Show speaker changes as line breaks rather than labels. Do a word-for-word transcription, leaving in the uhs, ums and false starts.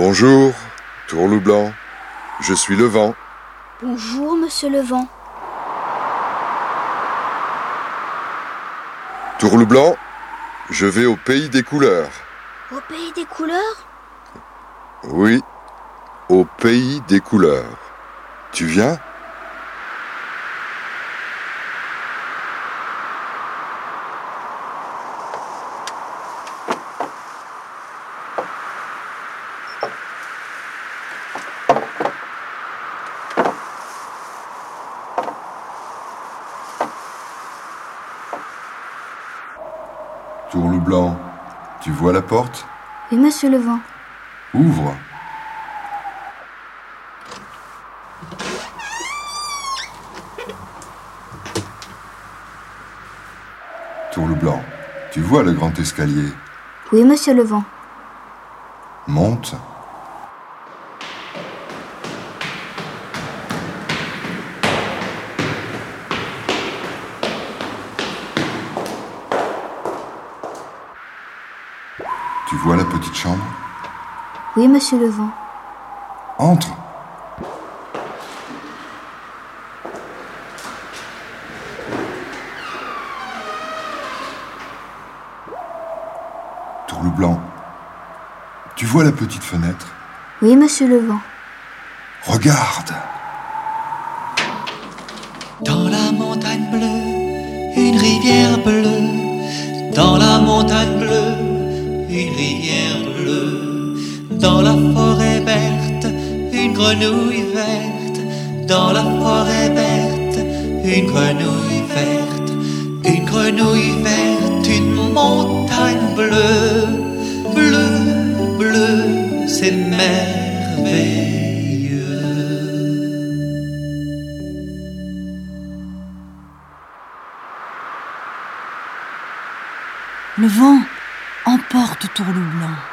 Bonjour, Tourloup Blanc, je suis le vent.
Bonjour, monsieur le vent.
Tourloup Blanc, je vais au pays des couleurs.
Au pays des couleurs?
Oui, au pays des couleurs. Tu viens? Tourloup Blanc, tu vois la porte?
Oui, monsieur le vent.
Ouvre. Tourloup Blanc, tu vois le grand escalier?
Oui, monsieur le vent.
Monte. Tu vois la petite chambre?
Oui, monsieur le vent.
Entre. Tourloup Blanc, tu vois la petite fenêtre?
Oui, monsieur le vent.
Regarde.
Dans la montagne bleue, une rivière bleue. Dans la montagne bleue, une rivière bleue. Dans la forêt verte, une grenouille verte. Dans la forêt verte, une grenouille verte. Une grenouille verte, une montagne bleue. Bleu, bleu, c'est merveilleux.
Le vent emporte Tourloup Blanc.